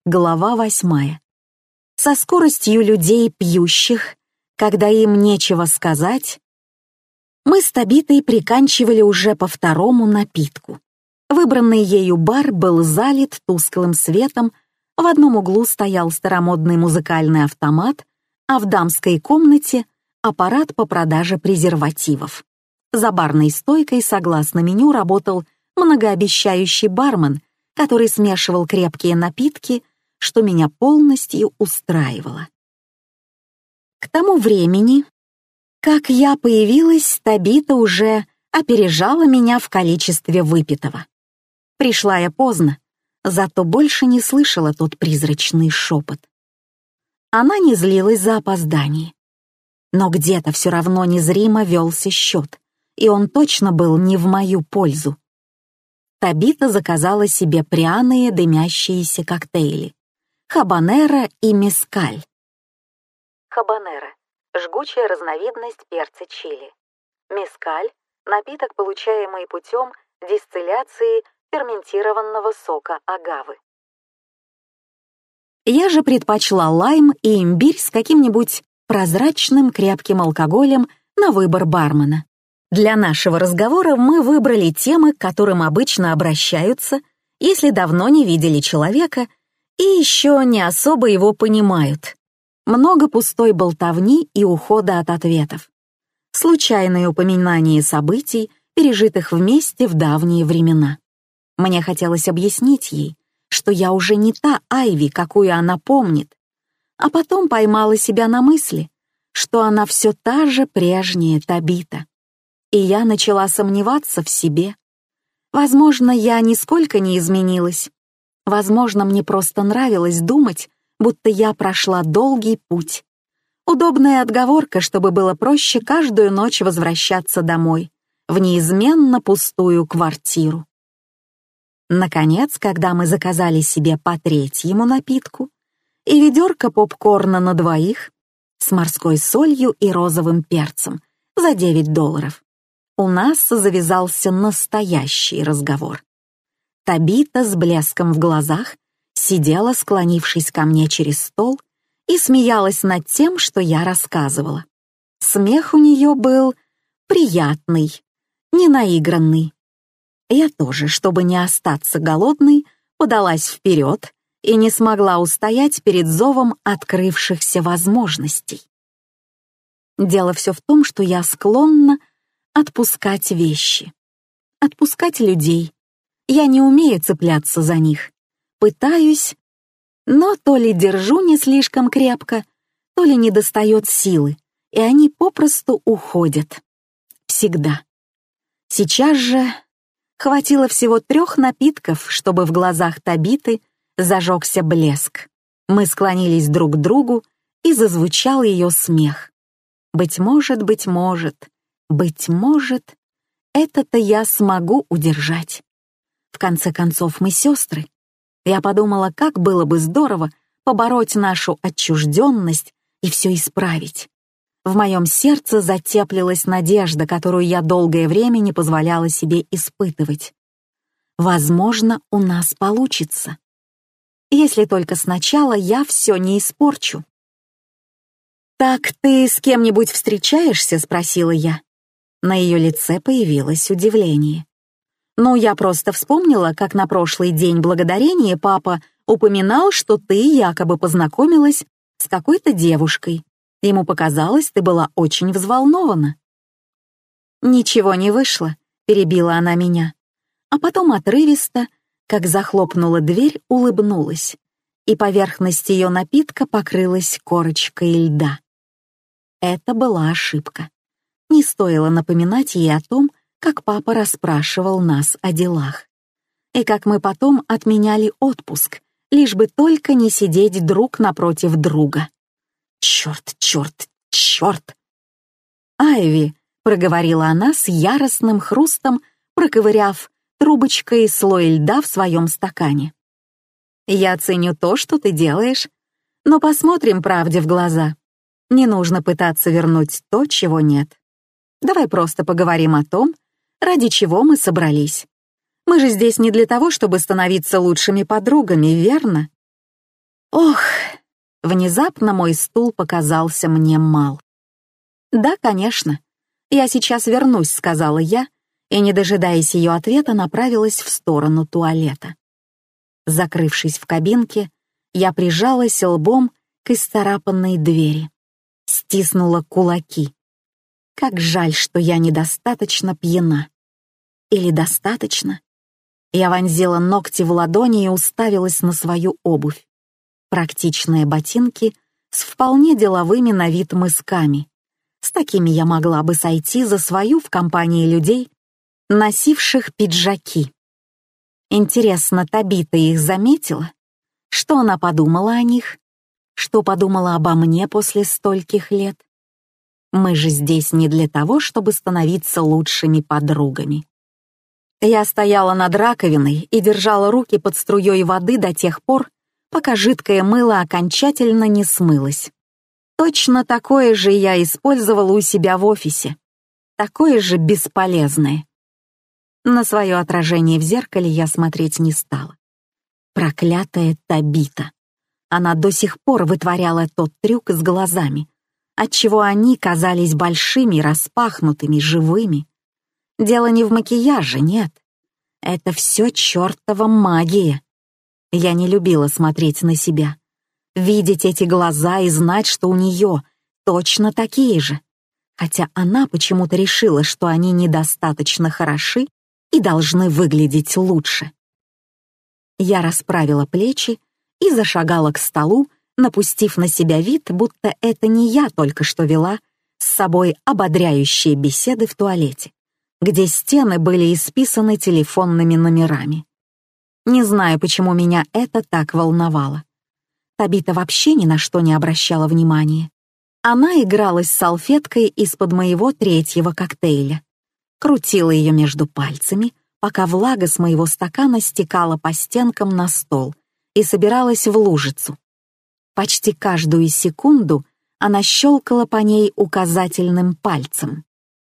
Глава 8. Со скоростью людей, пьющих, когда им нечего сказать, мы с Табитой приканчивали уже по второму напитку. Выбранный ею бар был залит тусклым светом, в одном углу стоял старомодный музыкальный автомат, а в дамской комнате — аппарат по продаже презервативов. За барной стойкой, согласно меню, работал многообещающий бармен, который смешивал крепкие напитки, что меня полностью устраивало. К тому времени, как я появилась, Табита уже опережала меня в количестве выпитого. Пришла я поздно, зато больше не слышала тот призрачный шепот. Она не злилась за опоздание. Но где-то все равно незримо велся счет, и он точно был не в мою пользу. Табита заказала себе пряные дымящиеся коктейли — хабанеро и мескаль. Хабанеро — жгучая разновидность перца чили. Мескаль — напиток, получаемый путем дистилляции ферментированного сока агавы. Я же предпочла лайм и имбирь с каким-нибудь прозрачным крепким алкоголем на выбор бармена. Для нашего разговора мы выбрали темы, к которым обычно обращаются, если давно не видели человека и еще не особо его понимают. Много пустой болтовни и ухода от ответов. Случайные упоминания событий, пережитых вместе в давние времена. Мне хотелось объяснить ей, что я уже не та Айви, какую она помнит, а потом поймала себя на мысли, что она все та же прежняя Табита. И я начала сомневаться в себе. Возможно, я нисколько не изменилась. Возможно, мне просто нравилось думать, будто я прошла долгий путь. Удобная отговорка, чтобы было проще каждую ночь возвращаться домой, в неизменно пустую квартиру. Наконец, когда мы заказали себе по третьему напитку и ведерко попкорна на двоих с морской солью и розовым перцем за $9, у нас завязался настоящий разговор. Табита с блеском в глазах сидела, склонившись ко мне через стол, и смеялась над тем, что я рассказывала. Смех у нее был приятный, не наигранный. Я тоже, чтобы не остаться голодной, подалась вперед и не смогла устоять перед зовом открывшихся возможностей. Дело все в том, что я склонна отпускать вещи, отпускать людей. Я не умею цепляться за них. Пытаюсь, но то ли держу не слишком крепко, то ли недостает силы, и они попросту уходят. Всегда. Сейчас же хватило всего 3 напитков, чтобы в глазах Табиты зажегся блеск. Мы склонились друг к другу, и зазвучал ее смех. Быть может, это-то я смогу удержать. В конце концов, мы сестры. Я подумала, как было бы здорово побороть нашу отчужденность и все исправить. В моем сердце затеплилась надежда, которую я долгое время не позволяла себе испытывать. Возможно, у нас получится. Если только сначала я все не испорчу. «Так ты с кем-нибудь встречаешься?» — спросила я. На ее лице появилось удивление. «Ну, я просто вспомнила, как на прошлый день благодарения папа упоминал, что ты якобы познакомилась с какой-то девушкой. Ему показалось, ты была очень взволнована». «Ничего не вышло», — перебила она меня. А потом отрывисто, как захлопнула дверь, улыбнулась, и поверхность ее напитка покрылась корочкой льда. Это была ошибка. Не стоило напоминать ей о том, как папа расспрашивал нас о делах. И как мы потом отменяли отпуск, лишь бы только не сидеть друг напротив друга. Черт! «Айви», — проговорила она с яростным хрустом, проковыряв трубочкой слой льда в своем стакане. «Я ценю то, что ты делаешь, но посмотрим правде в глаза. Не нужно пытаться вернуть то, чего нет. Давай просто поговорим о том, ради чего мы собрались. Мы же здесь не для того, чтобы становиться лучшими подругами, верно?» Ох, внезапно мой стул показался мне мал. «Да, конечно. Я сейчас вернусь», — сказала я, и, не дожидаясь ее ответа, направилась в сторону туалета. Закрывшись в кабинке, я прижалась лбом к исцарапанной двери, стиснула кулаки. Как жаль, что я недостаточно пьяна. Или достаточно? Я вонзила ногти в ладони и уставилась на свою обувь. Практичные ботинки с вполне деловыми на вид мысками. С такими я могла бы сойти за свою в компании людей, носивших пиджаки. Интересно, Табита их заметила? Что она подумала о них? Что подумала обо мне после стольких лет? Мы же здесь не для того, чтобы становиться лучшими подругами. Я стояла над раковиной и держала руки под струей воды до тех пор, пока жидкое мыло окончательно не смылось. Точно такое же я использовала у себя в офисе. Такое же бесполезное. На свое отражение в зеркале я смотреть не стала. Проклятая Табита. Она до сих пор вытворяла тот трюк с глазами, отчего они казались большими, распахнутыми, живыми. Дело не в макияже, нет. Это все чертова магия. Я не любила смотреть на себя. Видеть эти глаза и знать, что у нее точно такие же. Хотя она почему-то решила, что они недостаточно хороши и должны выглядеть лучше. Я расправила плечи и зашагала к столу, напустив на себя вид, будто это не я только что вела с собой ободряющие беседы в туалете, где стены были исписаны телефонными номерами. Не знаю, почему меня это так волновало. Табита вообще ни на что не обращала внимания. Она игралась с салфеткой из-под моего третьего коктейля, крутила ее между пальцами, пока влага с моего стакана стекала по стенкам на стол и собиралась в лужицу. Почти каждую секунду она щелкала по ней указательным пальцем.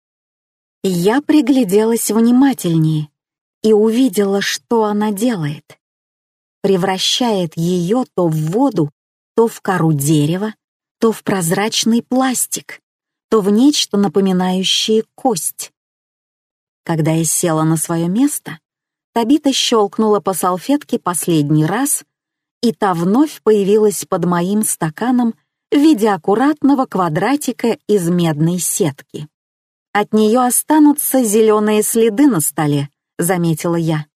Я пригляделась внимательнее и увидела, что она делает. Превращает ее то в воду, то в кору дерева, то в прозрачный пластик, то в нечто напоминающее кость. Когда я села на свое место, Табита щелкнула по салфетке последний раз, и та вновь появилась под моим стаканом в виде аккуратного квадратика из медной сетки. «От нее останутся зеленые следы на столе», — заметила я.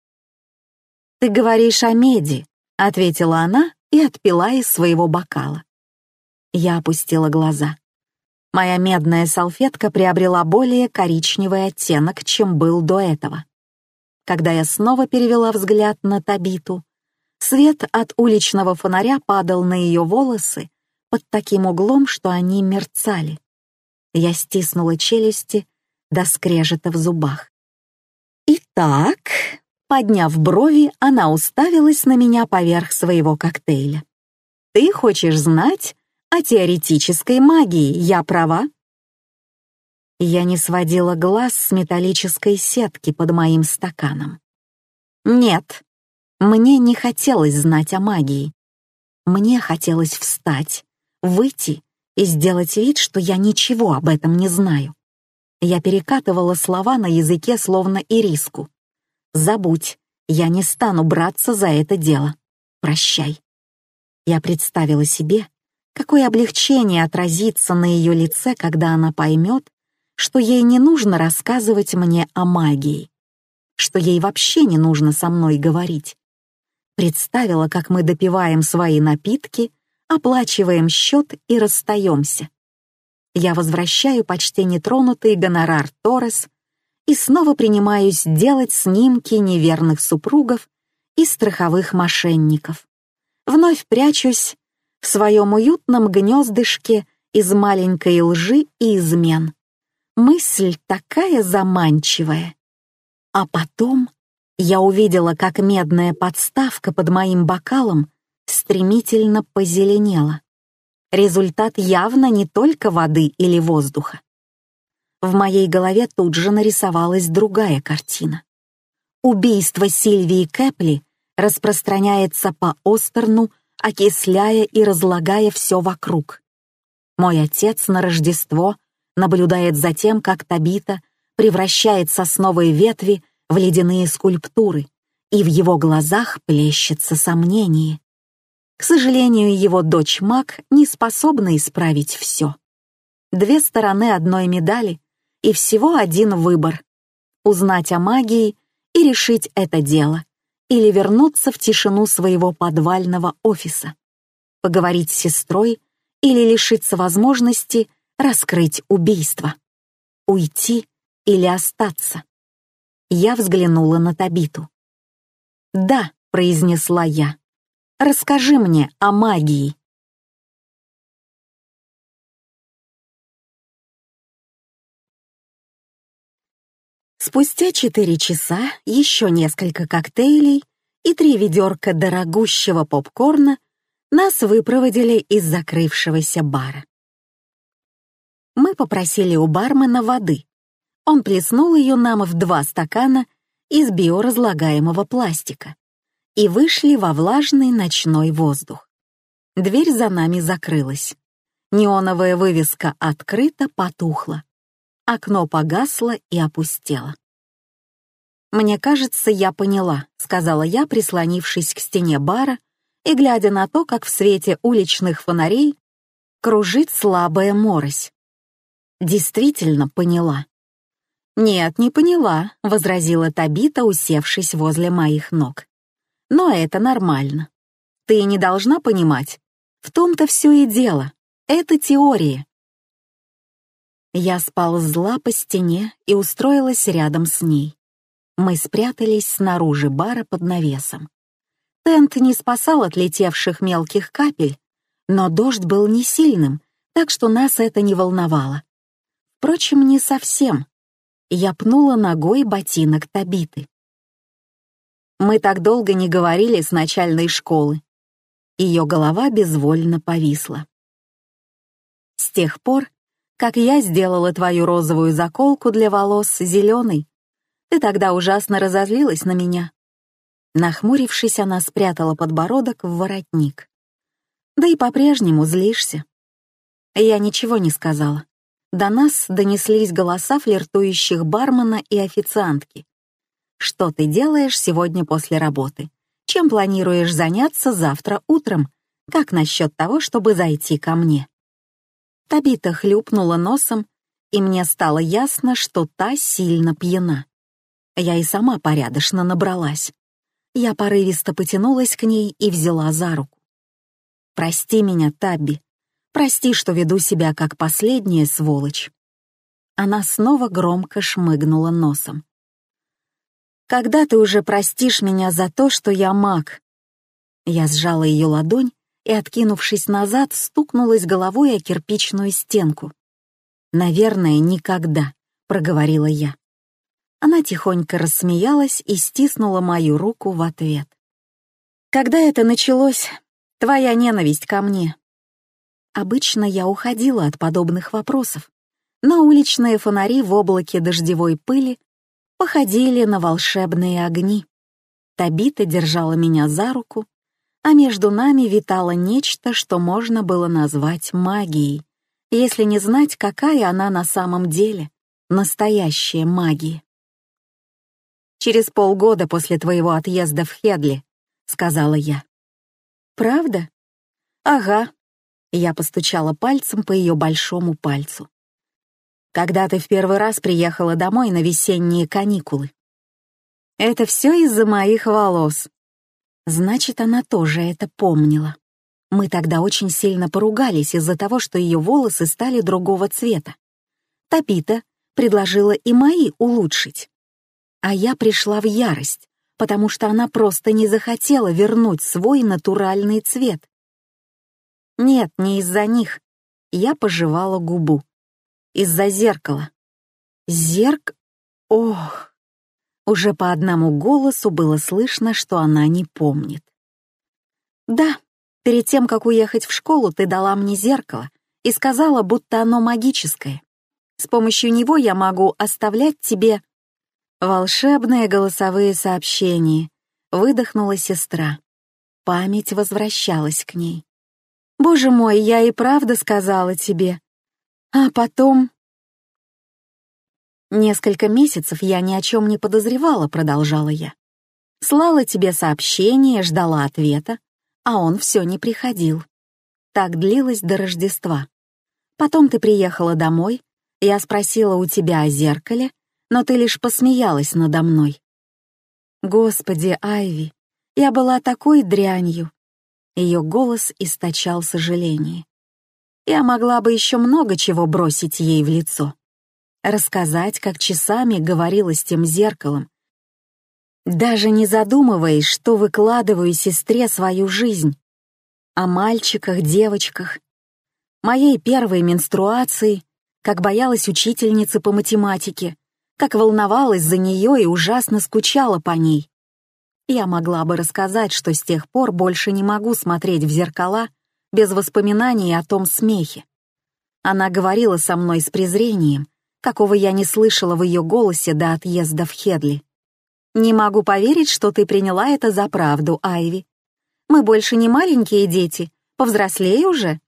«Ты говоришь о меди», — ответила она и отпила из своего бокала. Я опустила глаза. Моя медная салфетка приобрела более коричневый оттенок, чем был до этого. Когда я снова перевела взгляд на Табиту, свет от уличного фонаря падал на ее волосы под таким углом, что они мерцали. Я стиснула челюсти до скрежета в зубах. «Итак», — подняв брови, она уставилась на меня поверх своего коктейля. «Ты хочешь знать о теоретической магии, я права?» Я не сводила глаз с металлической сетки под моим стаканом. Нет, мне не хотелось знать о магии. Мне хотелось встать, выйти и сделать вид, что я ничего об этом не знаю. Я перекатывала слова на языке словно ириску. «Забудь, я не стану браться за это дело. Прощай». Я представила себе, какое облегчение отразится на ее лице, когда она поймет, что ей не нужно рассказывать мне о магии, что ей вообще не нужно со мной говорить. Представила, как мы допиваем свои напитки, оплачиваем счет и расстаемся. Я возвращаю почти нетронутый гонорар Торрес и снова принимаюсь делать снимки неверных супругов и страховых мошенников. Вновь прячусь в своем уютном гнездышке из маленькой лжи и измен. Мысль такая заманчивая. А потом я увидела, как медная подставка под моим бокалом стремительно позеленела. Результат явно не только воды или воздуха. В моей голове тут же нарисовалась другая картина. Убийство Сильвии Кэпли распространяется по Остерну окисляя и разлагая все вокруг. Мой отец на Рождество наблюдает за тем, как Табита превращает сосновые ветви в ледяные скульптуры, и в его глазах плещется сомнение. К сожалению, его дочь Мак не способна исправить все. Две стороны одной медали и всего один выбор — узнать о магии и решить это дело, или вернуться в тишину своего подвального офиса, поговорить с сестрой или лишиться возможности раскрыть убийство, уйти или остаться. Я взглянула на Табиту. «Да», — произнесла я, — «расскажи мне о магии». Спустя 4 часа, еще несколько коктейлей и 3 ведерка дорогущего попкорна нас выпроводили из закрывшегося бара. Мы попросили у бармена воды. Он плеснул ее нам в 2 стакана из биоразлагаемого пластика и вышли во влажный ночной воздух. Дверь за нами закрылась. Неоновая вывеска «Открыто» потухла. Окно погасло и опустело. «Мне кажется, я поняла», — сказала я, прислонившись к стене бара и глядя на то, как в свете уличных фонарей кружит слабая морось. Действительно поняла. «Нет, не поняла», — возразила Табита, усевшись возле моих ног. «Но это нормально. Ты не должна понимать. В том-то все и дело. Это теория». Я сползла по стене и устроилась рядом с ней. Мы спрятались снаружи бара под навесом. Тент не спасал от летевших мелких капель, но дождь был не сильным, так что нас это не волновало. Впрочем, не совсем. Я пнула ногой ботинок Табиты. Мы так долго не говорили с начальной школы. Ее голова безвольно повисла. С тех пор, как я сделала твою розовую заколку для волос зеленой, ты тогда ужасно разозлилась на меня. Нахмурившись, она спрятала подбородок в воротник. Да и по-прежнему злишься. Я ничего не сказала. До нас донеслись голоса флиртующих бармена и официантки. Что ты делаешь сегодня после работы? Чем планируешь заняться завтра утром? Как насчет того, чтобы зайти ко мне? Табита хлюпнула носом, и мне стало ясно, что та сильно пьяна. Я и сама порядочно набралась. Я порывисто потянулась к ней и взяла за руку. «Прости меня, Табби. Прости, что веду себя как последняя сволочь». Она снова громко шмыгнула носом. «Когда ты уже простишь меня за то, что я маг?» Я сжала ее ладонь и, откинувшись назад, стукнулась головой о кирпичную стенку. «Наверное, никогда», — проговорила я. Она тихонько рассмеялась и стиснула мою руку в ответ. «Когда это началось, твоя ненависть ко мне?» Обычно я уходила от подобных вопросов, но уличные фонари в облаке дождевой пыли походили на волшебные огни. Табита держала меня за руку, а между нами витало нечто, что можно было назвать магией, если не знать, какая она на самом деле, настоящая магия. «Через полгода после твоего отъезда в Хедли», — сказала я. «Правда?» «Ага», — я постучала пальцем по ее большому пальцу. «Когда ты в первый раз приехала домой на весенние каникулы?» «Это все из-за моих волос». Значит, она тоже это помнила. Мы тогда очень сильно поругались из-за того, что ее волосы стали другого цвета. Табита предложила и мои улучшить. А я пришла в ярость, потому что она просто не захотела вернуть свой натуральный цвет. Нет, не из-за них. Я пожевала губу. Из-за зеркала. Ох! Уже по одному голосу было слышно, что она не помнит. «Да, перед тем, как уехать в школу, ты дала мне зеркало и сказала, будто оно магическое. С помощью него я могу оставлять тебе...» «Волшебные голосовые сообщения», — выдохнула сестра. Память возвращалась к ней. «Боже мой, я и правда сказала тебе. А потом...» «Несколько месяцев я ни о чем не подозревала», — продолжала я. «Слала тебе сообщение, ждала ответа, а он все не приходил. Так длилось до Рождества. Потом ты приехала домой, я спросила у тебя о зеркале, но ты лишь посмеялась надо мной. Господи, Айви, я была такой дрянью». Ее голос источал сожаление. Я могла бы еще много чего бросить ей в лицо. Рассказать, как часами говорила с тем зеркалом, даже не задумываясь, что выкладываю сестре свою жизнь. О мальчиках, девочках, моей первой менструации, как боялась учительницы по математике, как волновалась за нее и ужасно скучала по ней. Я могла бы рассказать, что с тех пор больше не могу смотреть в зеркала без воспоминаний о том смехе. Она говорила со мной с презрением, какого я не слышала в ее голосе до отъезда в Хедли. «Не могу поверить, что ты приняла это за правду, Айви. Мы больше не маленькие дети, повзрослей уже».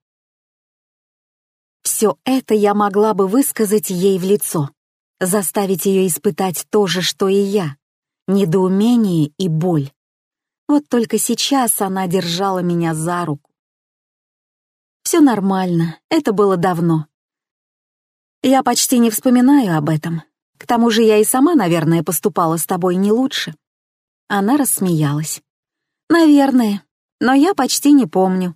Все это я могла бы высказать ей в лицо, заставить ее испытать то же, что и я, недоумение и боль. Вот только сейчас она держала меня за руку. «Все нормально, это было давно. Я почти не вспоминаю об этом. К тому же я и сама, наверное, поступала с тобой не лучше». Она рассмеялась. «Наверное, но я почти не помню».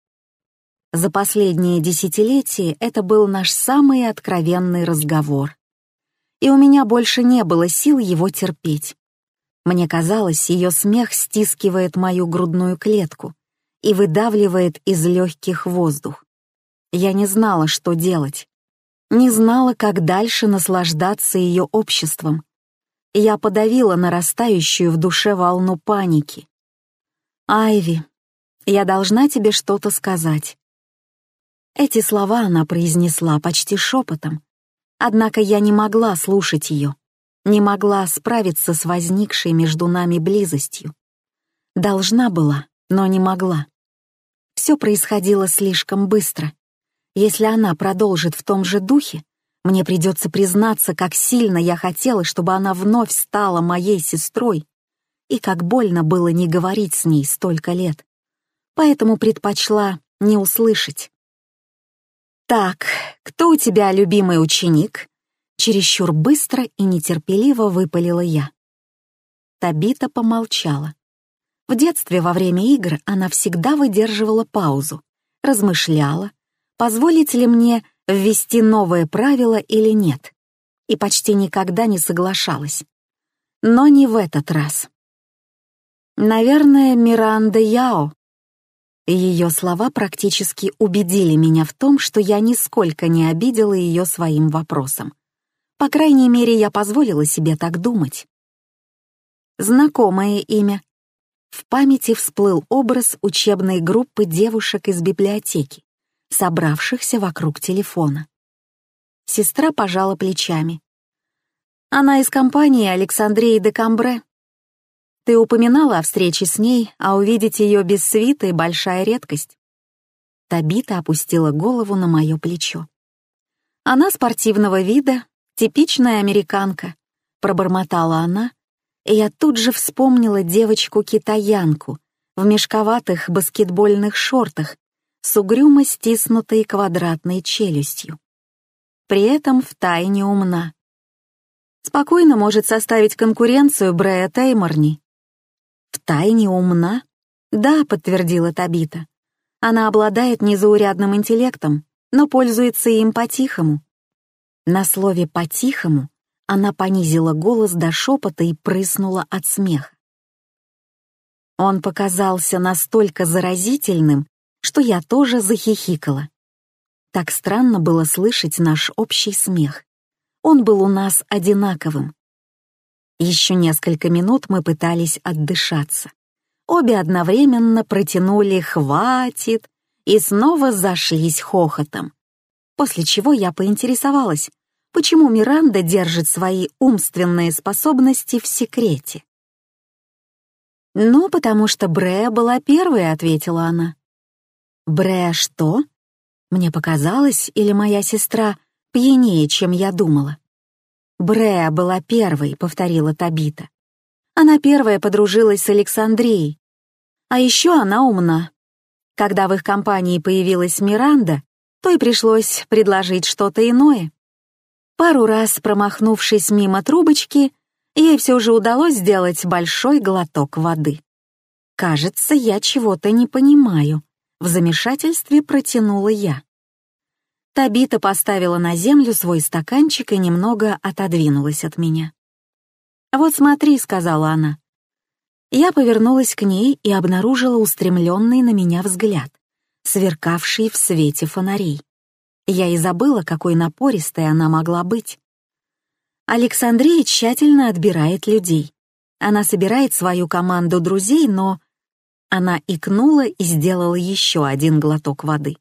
За последние десятилетия это был наш самый откровенный разговор. И у меня больше не было сил его терпеть. Мне казалось, ее смех стискивает мою грудную клетку и выдавливает из легких воздух. Я не знала, что делать. Не знала, как дальше наслаждаться ее обществом. Я подавила нарастающую в душе волну паники. «Айви, я должна тебе что-то сказать». Эти слова она произнесла почти шепотом, однако я не могла слушать ее, не могла справиться с возникшей между нами близостью. Должна была, но не могла. Все происходило слишком быстро. Если она продолжит в том же духе, мне придется признаться, как сильно я хотела, чтобы она вновь стала моей сестрой, и как больно было не говорить с ней столько лет. Поэтому предпочла не услышать. «Так, кто у тебя любимый ученик?» Чересчур быстро и нетерпеливо выпалила я. Табита помолчала. В детстве во время игр она всегда выдерживала паузу, размышляла, позволить ли мне ввести новое правило или нет, и почти никогда не соглашалась. Но не в этот раз. «Наверное, Миранда Яо». Ее слова практически убедили меня в том, что я нисколько не обидела ее своим вопросом. По крайней мере, я позволила себе так думать. Знакомое имя. В памяти всплыл образ учебной группы девушек из библиотеки, собравшихся вокруг телефона. Сестра пожала плечами. «Она из компании Александрии де Камбре. Ты упоминала о встрече с ней, а увидеть ее без свиты — большая редкость». Табита опустила голову на мое плечо. «Она спортивного вида, типичная американка», — пробормотала она, и я тут же вспомнила девочку-китаянку в мешковатых баскетбольных шортах с угрюмо стиснутой квадратной челюстью. При этом втайне умна. Спокойно может составить конкуренцию Брэя Тейморни. «Втайне умна?» «Да», — подтвердила Табита. «Она обладает незаурядным интеллектом, но пользуется им по-тихому». На слове «по-тихому» она понизила голос до шепота и прыснула от смеха. Он показался настолько заразительным, что я тоже захихикала. Так странно было слышать наш общий смех. Он был у нас одинаковым. Еще несколько минут мы пытались отдышаться. Обе одновременно протянули «хватит» и снова зашлись хохотом. После чего я поинтересовалась, почему Миранда держит свои умственные способности в секрете. «Ну, потому что Брея была первой», — ответила она. «Брея что?» Мне показалось, или моя сестра пьянее, чем я думала. «Брея была первой», — повторила Табита. «Она первая подружилась с Александрией. А еще она умна. Когда в их компании появилась Миранда, то и пришлось предложить что-то иное. Пару раз промахнувшись мимо трубочки, ей все же удалось сделать большой глоток воды. «Кажется, я чего-то не понимаю», — в замешательстве протянула я. Табита поставила на землю свой стаканчик и немного отодвинулась от меня. «Вот смотри», — сказала она. Я повернулась к ней и обнаружила устремленный на меня взгляд, сверкавший в свете фонарей. Я и забыла, какой напористой она могла быть. Александрия тщательно отбирает людей. Она собирает свою команду друзей, но... Она икнула и сделала еще один глоток воды.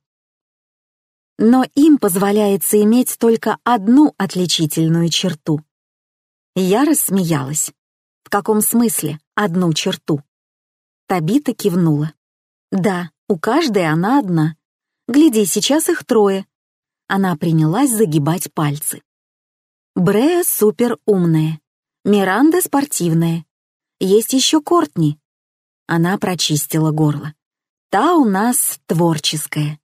Но им позволяется иметь только одну отличительную черту. Я рассмеялась. В каком смысле одну черту? Табита кивнула. Да, у каждой она одна. Гляди, сейчас их трое. Она принялась загибать пальцы. Брея суперумная, Миранда спортивная. Есть еще Кортни. Она прочистила горло. Та у нас творческая.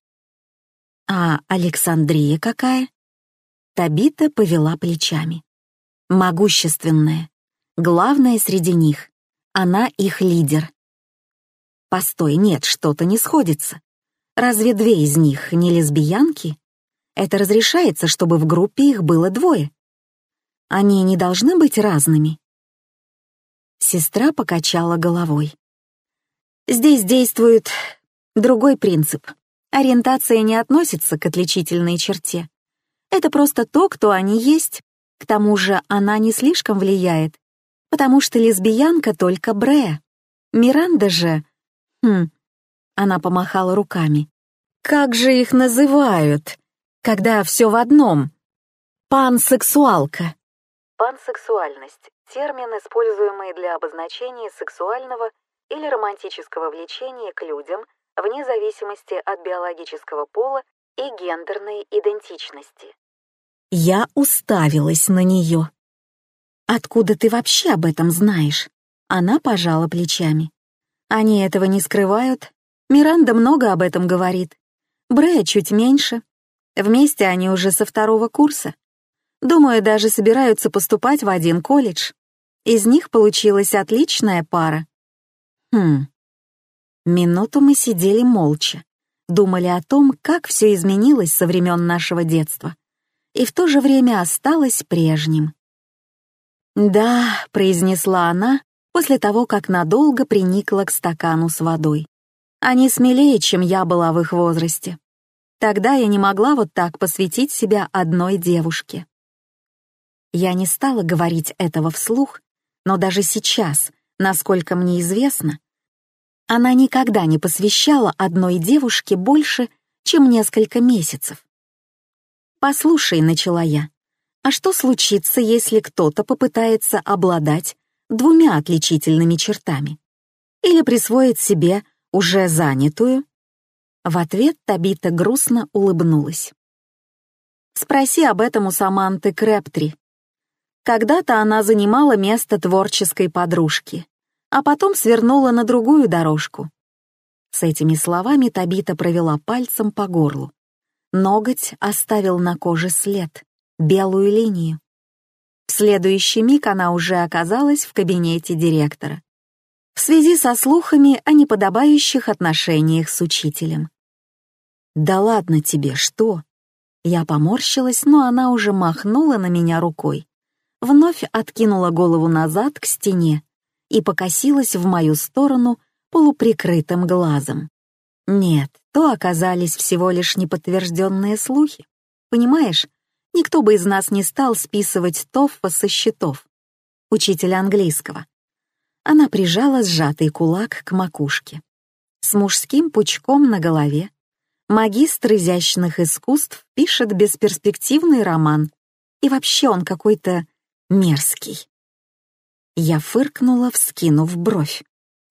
А Александрия какая? Табита повела плечами. Могущественная. Главная среди них. Она их лидер. Постой, нет, что-то не сходится. Разве две из них не лесбиянки? Это разрешается, чтобы в группе их было двое. Они не должны быть разными. Сестра покачала головой. Здесь действует другой принцип. Ориентация не относится к отличительной черте. Это просто то, кто они есть. К тому же она не слишком влияет, потому что лесбиянка только Брея. Миранда же... Она помахала руками. Как же их называют, когда все в одном? Пансексуалка. Пансексуальность — термин, используемый для обозначения сексуального или романтического влечения к людям вне зависимости от биологического пола и гендерной идентичности. Я уставилась на нее. «Откуда ты вообще об этом знаешь?» Она пожала плечами. «Они этого не скрывают. Миранда много об этом говорит. Брея чуть меньше. Вместе они уже со 2-го курса. Думаю, даже собираются поступать в один колледж. Из них получилась отличная пара». Минуту мы сидели молча, думали о том, как все изменилось со времен нашего детства, и в то же время осталось прежним. «Да», — произнесла она после того, как надолго приникла к стакану с водой. «Они смелее, чем я была в их возрасте. Тогда я не могла вот так посвятить себя одной девушке». Я не стала говорить этого вслух, но даже сейчас, насколько мне известно, она никогда не посвящала одной девушке больше, чем несколько месяцев. «Послушай», — начала я, «а что случится, если кто-то попытается обладать 2 отличительными чертами? Или присвоит себе уже занятую?» В ответ Табита грустно улыбнулась. «Спроси об этом у Саманты Крэптри. Когда-то она занимала место творческой подружки, а потом свернула на другую дорожку». С этими словами Табита провела пальцем по горлу. Ноготь оставил на коже след, белую линию. В следующий миг она уже оказалась в кабинете директора, в связи со слухами о неподобающих отношениях с учителем. «Да ладно тебе, что?» Я поморщилась, но она уже махнула на меня рукой, вновь откинула голову назад к стене и покосилась в мою сторону полуприкрытым глазом. Нет, то оказались всего лишь неподтвержденные слухи. Понимаешь, никто бы из нас не стал списывать Тоффа со счетов. Учитель английского. Она прижала сжатый кулак к макушке. С мужским пучком на голове. Магистр изящных искусств пишет бесперспективный роман. И вообще он какой-то мерзкий. Я фыркнула, вскинув бровь.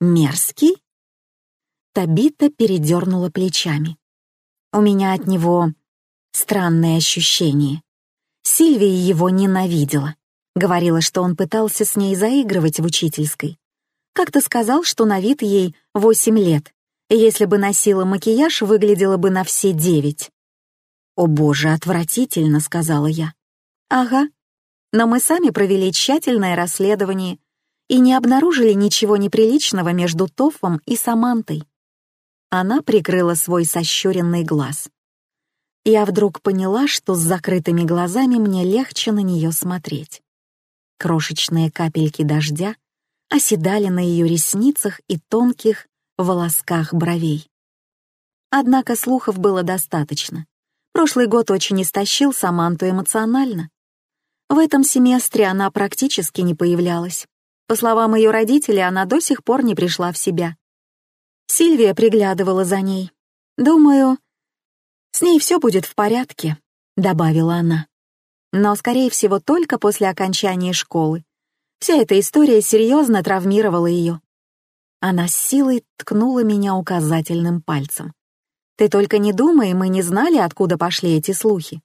Мерзкий? Табита передернула плечами. У меня от него странное ощущение. Сильвия его ненавидела. Говорила, что он пытался с ней заигрывать в учительской. Как-то сказал, что на вид ей 8 лет, и если бы носила макияж, выглядела бы на все 9. «О боже, отвратительно», — сказала я. «Ага, но мы сами провели тщательное расследование и не обнаружили ничего неприличного между Тоффом и Самантой». Она прикрыла свой сощуренный глаз. Я вдруг поняла, что с закрытыми глазами мне легче на нее смотреть. Крошечные капельки дождя оседали на ее ресницах и тонких волосках бровей. Однако слухов было достаточно. Прошлый год очень истощил Саманту эмоционально. В этом семестре она практически не появлялась. По словам ее родителей, она до сих пор не пришла в себя. Сильвия приглядывала за ней. «Думаю, с ней все будет в порядке», — добавила она. «Но, скорее всего, только после окончания школы. Вся эта история серьезно травмировала ее». Она с силой ткнула меня указательным пальцем. «Ты только не думай, мы не знали, откуда пошли эти слухи».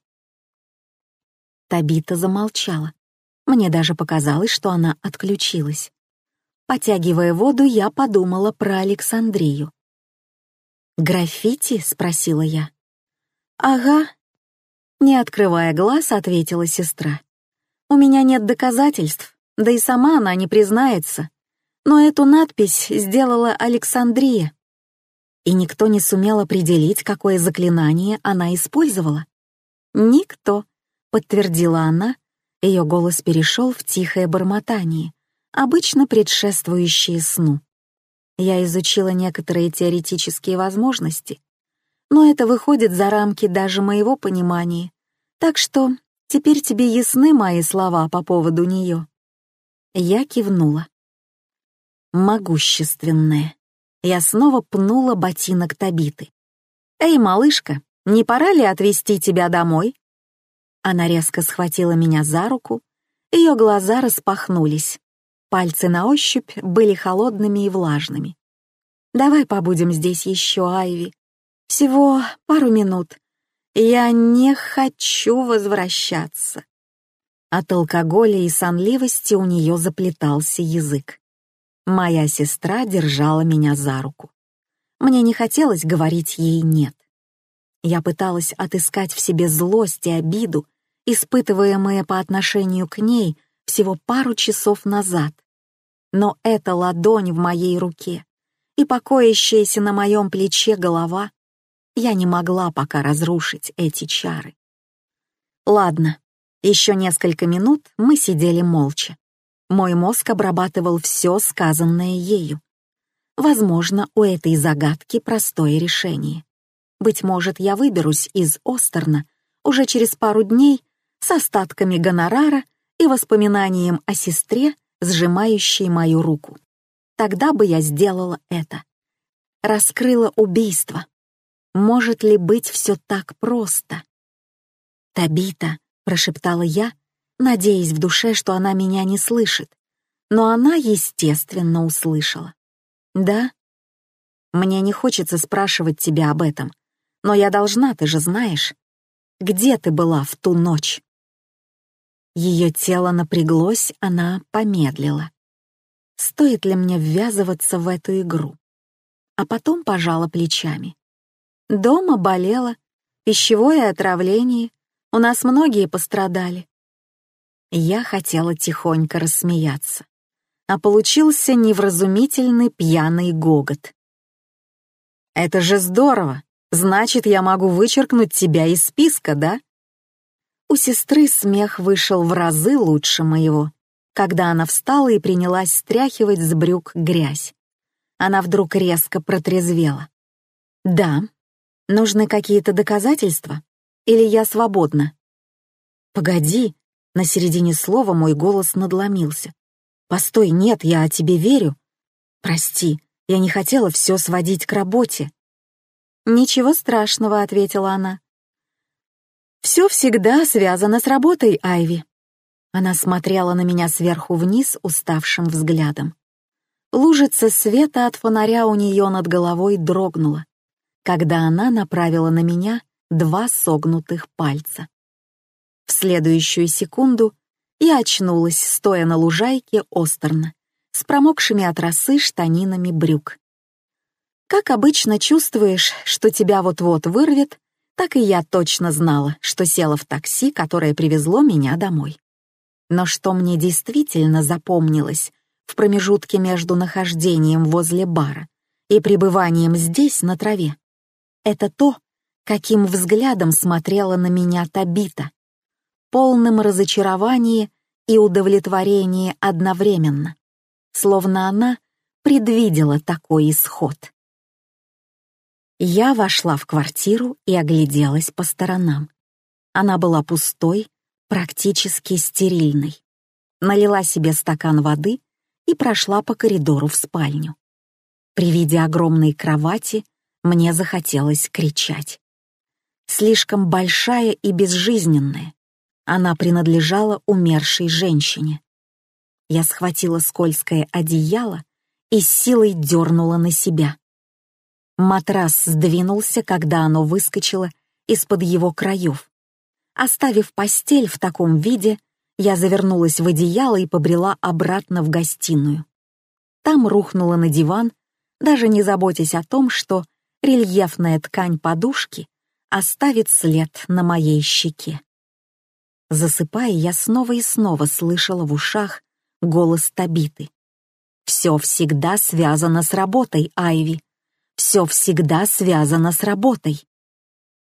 Табита замолчала. Мне даже показалось, что она отключилась. Потягивая воду, я подумала про Александрию. «Граффити?» — спросила я. «Ага», — не открывая глаз, ответила сестра. «У меня нет доказательств, да и сама она не признается. Но эту надпись сделала Александрия. И никто не сумел определить, какое заклинание она использовала». «Никто», — подтвердила она, ее голос перешел в тихое бормотание, обычно предшествующее сну. Я изучила некоторые теоретические возможности, но это выходит за рамки даже моего понимания, так что теперь тебе ясны мои слова по поводу нее. Я кивнула. Могущественная. Я снова пнула ботинок Табиты. «Эй, малышка, не пора ли отвезти тебя домой?» Она резко схватила меня за руку, ее глаза распахнулись. Пальцы на ощупь были холодными и влажными. «Давай побудем здесь еще, Айви. Всего пару минут. Я не хочу возвращаться». От алкоголя и сонливости у нее заплетался язык. Моя сестра держала меня за руку. Мне не хотелось говорить ей «нет». Я пыталась отыскать в себе злость и обиду, испытываемые по отношению к ней всего пару часов назад. Но эта ладонь в моей руке и покоящаяся на моем плече голова, я не могла пока разрушить эти чары. Ладно, еще несколько минут мы сидели молча. Мой мозг обрабатывал все сказанное ею. Возможно, у этой загадки простое решение. Быть может, я выберусь из Остерна уже через пару дней с остатками гонорара и воспоминанием о сестре, сжимающей мою руку. Тогда бы я сделала это. Раскрыла убийство. Может ли быть все так просто? «Табита», — прошептала я, надеясь в душе, что она меня не слышит. Но она, естественно, услышала. «Да? Мне не хочется спрашивать тебя об этом, но я должна, ты же знаешь. Где ты была в ту ночь?» Ее тело напряглось, она помедлила. Стоит ли мне ввязываться в эту игру? А потом пожала плечами. Дома болела, пищевое отравление, у нас многие пострадали. Я хотела тихонько рассмеяться, а получился невразумительный пьяный гогот. «Это же здорово! Значит, я могу вычеркнуть тебя из списка, да?» У сестры смех вышел в разы лучше моего, когда она встала и принялась стряхивать с брюк грязь. Она вдруг резко протрезвела. «Да, нужны какие-то доказательства? Или я свободна?» «Погоди», на середине слова мой голос надломился. «Постой, нет, я о тебе верю. Прости, я не хотела все сводить к работе». «Ничего страшного», — ответила она. «Все всегда связано с работой, Айви». Она смотрела на меня сверху вниз уставшим взглядом. Лужица света от фонаря у нее над головой дрогнула, когда она направила на меня 2 согнутых пальца. В следующую секунду я очнулась, стоя на лужайке Остерна, с промокшими от росы штанинами брюк. Как обычно чувствуешь, что тебя вот-вот вырвет, так и я точно знала, что села в такси, которое привезло меня домой. Но что мне действительно запомнилось в промежутке между нахождением возле бара и пребыванием здесь, на траве, это то, каким взглядом смотрела на меня Табита, полным разочарования и удовлетворения одновременно, словно она предвидела такой исход. Я вошла в квартиру и огляделась по сторонам. Она была пустой, практически стерильной. Налила себе стакан воды и прошла по коридору в спальню. При виде огромной кровати мне захотелось кричать. Слишком большая и безжизненная, она принадлежала умершей женщине. Я схватила скользкое одеяло и с силой дернула на себя. Матрас сдвинулся, когда оно выскочило из-под его краев. Оставив постель в таком виде, я завернулась в одеяло и побрела обратно в гостиную. Там рухнула на диван, даже не заботясь о том, что рельефная ткань подушки оставит след на моей щеке. Засыпая, я снова и снова слышала в ушах голос Табиты. «Все всегда связано с работой, Айви. Все всегда связано с работой».